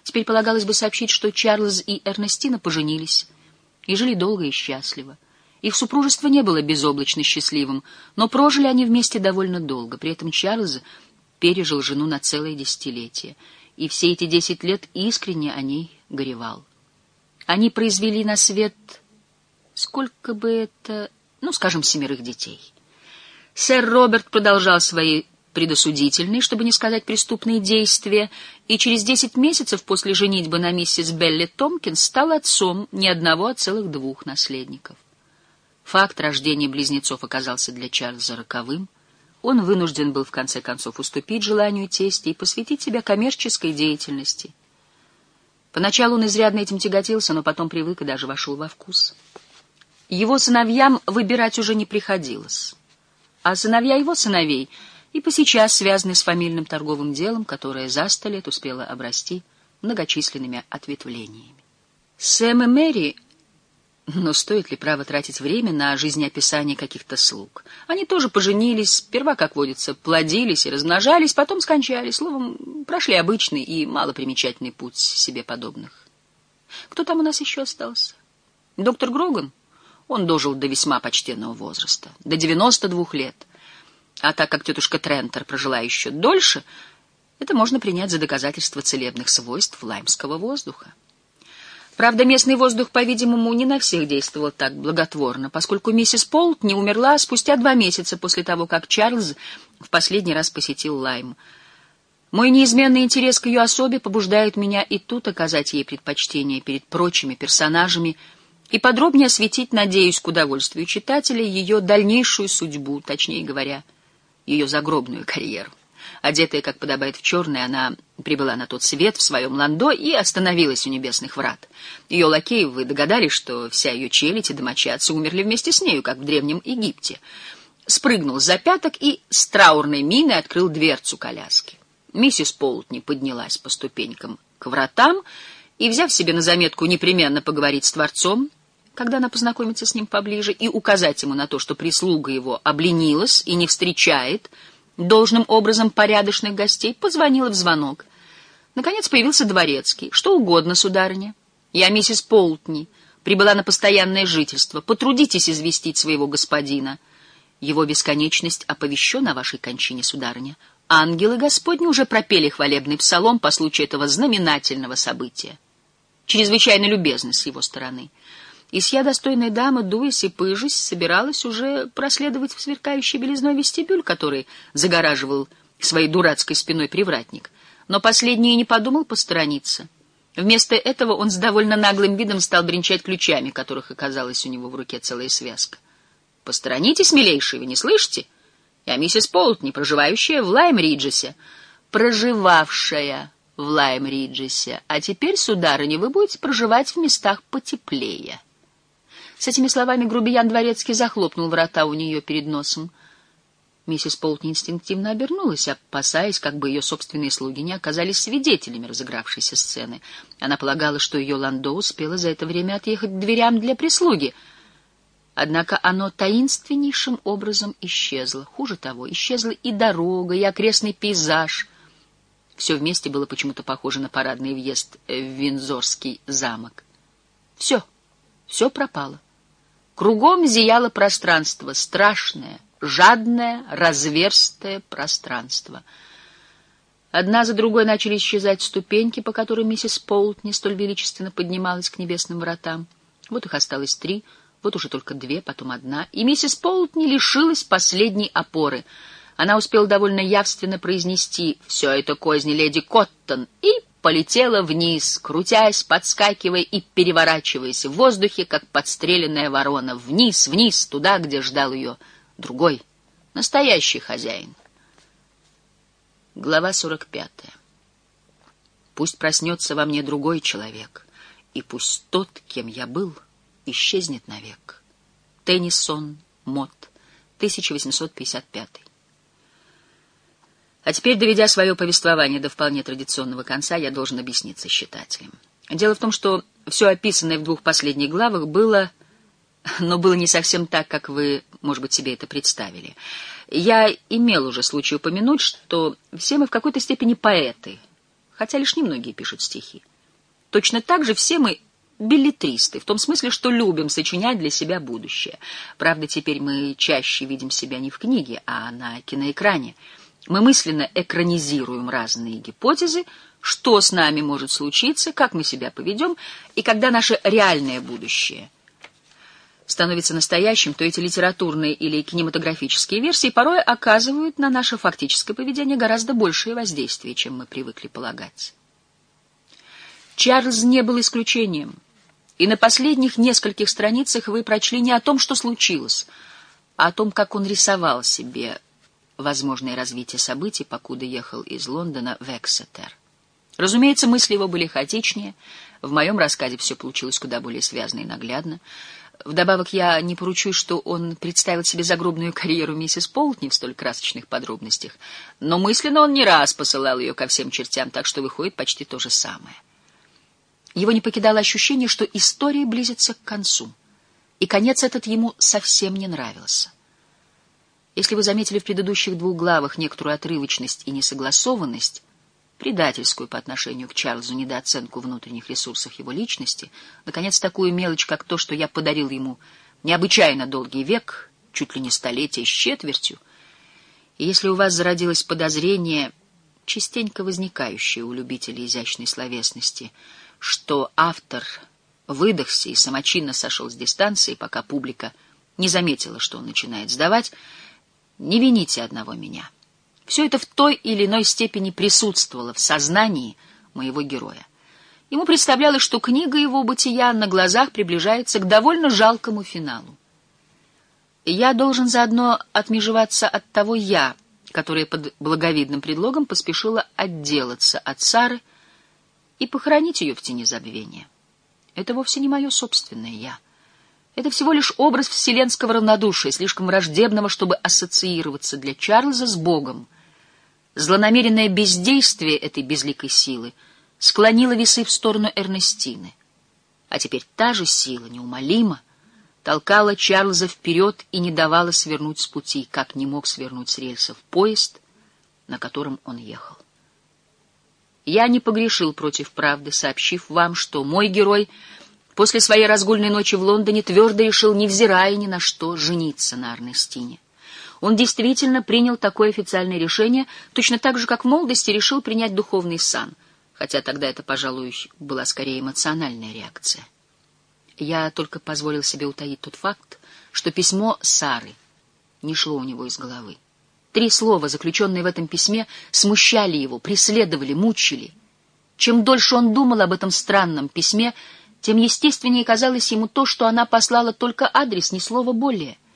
Теперь полагалось бы сообщить, что Чарльз и Эрнестина поженились и жили долго и счастливо. Их супружество не было безоблачно счастливым, но прожили они вместе довольно долго. При этом Чарльз пережил жену на целое десятилетие, и все эти 10 лет искренне о ней горевал. Они произвели на свет, сколько бы это, скажем, 7 детей. Сэр Роберт продолжал свои предосудительные, чтобы не сказать преступные действия, и через 10 месяцев после женитьбы на миссис Белли Томпкинс стал отцом не одного, а целых 2 наследников. Факт рождения близнецов оказался для Чарльза роковым. Он вынужден был в конце концов уступить желанию тестя и посвятить себя коммерческой деятельности. Поначалу он изрядно этим тяготился, но потом привык и даже вошел во вкус. Его сыновьям выбирать уже не приходилось, а сыновья его сыновей и посейчас связаны с фамильным торговым делом, которое за 100 лет успело обрасти многочисленными ответвлениями. Сэм и Мэри... Но стоит ли право тратить время на жизнеописание каких-то слуг? Они тоже поженились, сперва, как водится, плодились и размножались, потом скончались, словом, прошли обычный и малопримечательный путь себе подобных. Кто там у нас еще остался? Доктор Гроган? Он дожил до весьма почтенного возраста, до 92 лет. А так как тетушка Трентер прожила еще дольше, это можно принять за доказательство целебных свойств лаймского воздуха. Правда, местный воздух, по-видимому, не на всех действовал так благотворно, поскольку миссис Полтни умерла спустя 2 месяца после того, как Чарльз в последний раз посетил Лайм. Мой неизменный интерес к ее особе побуждает меня и тут оказать ей предпочтение перед прочими персонажами и подробнее осветить, надеюсь, к удовольствию читателя, ее дальнейшую судьбу, точнее говоря, ее загробную карьеру. Одетая, как подобает, в черное, она прибыла на тот свет в своем ландо и остановилась у небесных врат. Ее лакеи, вы догадались, что вся ее челядь и домочадцы умерли вместе с нею, как в Древнем Египте. Спрыгнул с запяток и с траурной миной открыл дверцу коляски. Миссис Полтни поднялась по ступенькам к вратам и, взяв себе на заметку непременно поговорить с Творцом, когда она познакомится с ним поближе, и указать ему на то, что прислуга его обленилась и не встречает должным образом порядочных гостей, позвонила в звонок. Наконец появился дворецкий. «Что угодно, сударыня. Я миссис Полтни, прибыла на постоянное жительство. Потрудитесь известить своего господина. Его бесконечность оповещен о вашей кончине, сударыня. Ангелы Господни уже пропели хвалебный псалом по случаю этого знаменательного события. Чрезвычайно любезно с его стороны». И сия достойная дама, дуясь и пыжась, собиралась уже проследовать в сверкающий белизной вестибюль, который загораживал своей дурацкой спиной привратник. Но последний и не подумал посторониться. Вместо этого он с довольно наглым видом стал бренчать ключами, которых оказалась у него в руке целая связка. «Посторонитесь, милейший, вы не слышите? Я миссис Полтни, проживающая в Лайм-Риджесе». «Проживавшая в Лайм-Риджесе. А теперь, сударыня, вы будете проживать в местах потеплее». С этими словами грубиян дворецкий захлопнул врата у нее перед носом. Миссис Полтни инстинктивно обернулась, опасаясь, как бы ее собственные слуги не оказались свидетелями разыгравшейся сцены. Она полагала, что ее ландо успело за это время отъехать к дверям для прислуги. Однако оно таинственнейшим образом исчезло. Хуже того, исчезла и дорога, и окрестный пейзаж. Все вместе было почему-то похоже на парадный въезд в Виндзорский замок. Все пропало. Кругом зияло пространство, страшное, жадное, разверстое пространство. Одна за другой начали исчезать ступеньки, по которым миссис Полтни столь величественно поднималась к небесным вратам. Вот их осталось 3, вот уже только 2, потом 1, и миссис Полтни лишилась последней опоры. Она успела довольно явственно произнести «Все это козни леди Коттон» и полетела вниз, крутясь, подскакивая и переворачиваясь в воздухе, как подстреленная ворона, вниз, вниз, туда, где ждал ее другой, настоящий хозяин. Глава 45. Пусть проснется во мне другой человек, и пусть тот, кем я был, исчезнет навек. Теннисон, Мот, 1855. А теперь, доведя свое повествование до вполне традиционного конца, я должен объясниться с читателем. Дело в том, что все описанное в 2 последних главах было не совсем так, как вы, может быть, себе это представили. Я имел уже случай упомянуть, что все мы в какой-то степени поэты, хотя лишь немногие пишут стихи. Точно так же все мы беллетристы, в том смысле, что любим сочинять для себя будущее. Правда, теперь мы чаще видим себя не в книге, а на киноэкране. Мы мысленно экранизируем разные гипотезы, что с нами может случиться, как мы себя поведем, и когда наше реальное будущее становится настоящим, то эти литературные или кинематографические версии порой оказывают на наше фактическое поведение гораздо большее воздействие, чем мы привыкли полагать. Чарльз не был исключением, и на последних нескольких страницах вы прочли не о том, что случилось, а о том, как он рисовал себе возможное развитие событий, покуда ехал из Лондона в Эксетер. Разумеется, мысли его были хаотичнее, в моем рассказе все получилось куда более связно и наглядно. Вдобавок, я не поручусь, что он представил себе загробную карьеру миссис Полтни в столь красочных подробностях, но мысленно он не раз посылал ее ко всем чертям, так что выходит почти то же самое. Его не покидало ощущение, что история близится к концу, и конец этот ему совсем не нравился. Если вы заметили в предыдущих 2 главах некоторую отрывочность и несогласованность, предательскую по отношению к Чарльзу недооценку внутренних ресурсов его личности, наконец, такую мелочь, как то, что я подарил ему необычайно долгий век, чуть ли не столетие с четвертью, и если у вас зародилось подозрение, частенько возникающее у любителей изящной словесности, что автор выдохся и самочинно сошел с дистанции, пока публика не заметила, что он начинает сдавать, не вините одного меня. Все это в той или иной степени присутствовало в сознании моего героя. Ему представлялось, что книга его бытия на глазах приближается к довольно жалкому финалу. И я должен заодно отмежеваться от того «я», которое под благовидным предлогом поспешила отделаться от Сары и похоронить ее в тени забвения. Это вовсе не мое собственное «я». Это всего лишь образ вселенского равнодушия, слишком враждебного, чтобы ассоциироваться для Чарльза с Богом. Злонамеренное бездействие этой безликой силы склонило весы в сторону Эрнестины. А теперь та же сила неумолимо толкала Чарльза вперед и не давала свернуть с пути, как не мог свернуть с рельсов поезд, на котором он ехал. Я не погрешил против правды, сообщив вам, что мой герой после своей разгульной ночи в Лондоне твердо решил, невзирая ни на что, жениться на Эрнестине. Он действительно принял такое официальное решение, точно так же, как в молодости решил принять духовный сан, хотя тогда это, пожалуй, была скорее эмоциональная реакция. Я только позволил себе утаить тот факт, что письмо Сары не шло у него из головы. 3 слова, заключенные в этом письме, смущали его, преследовали, мучили. Чем дольше он думал об этом странном письме, тем естественнее казалось ему то, что она послала только адрес, ни слова более —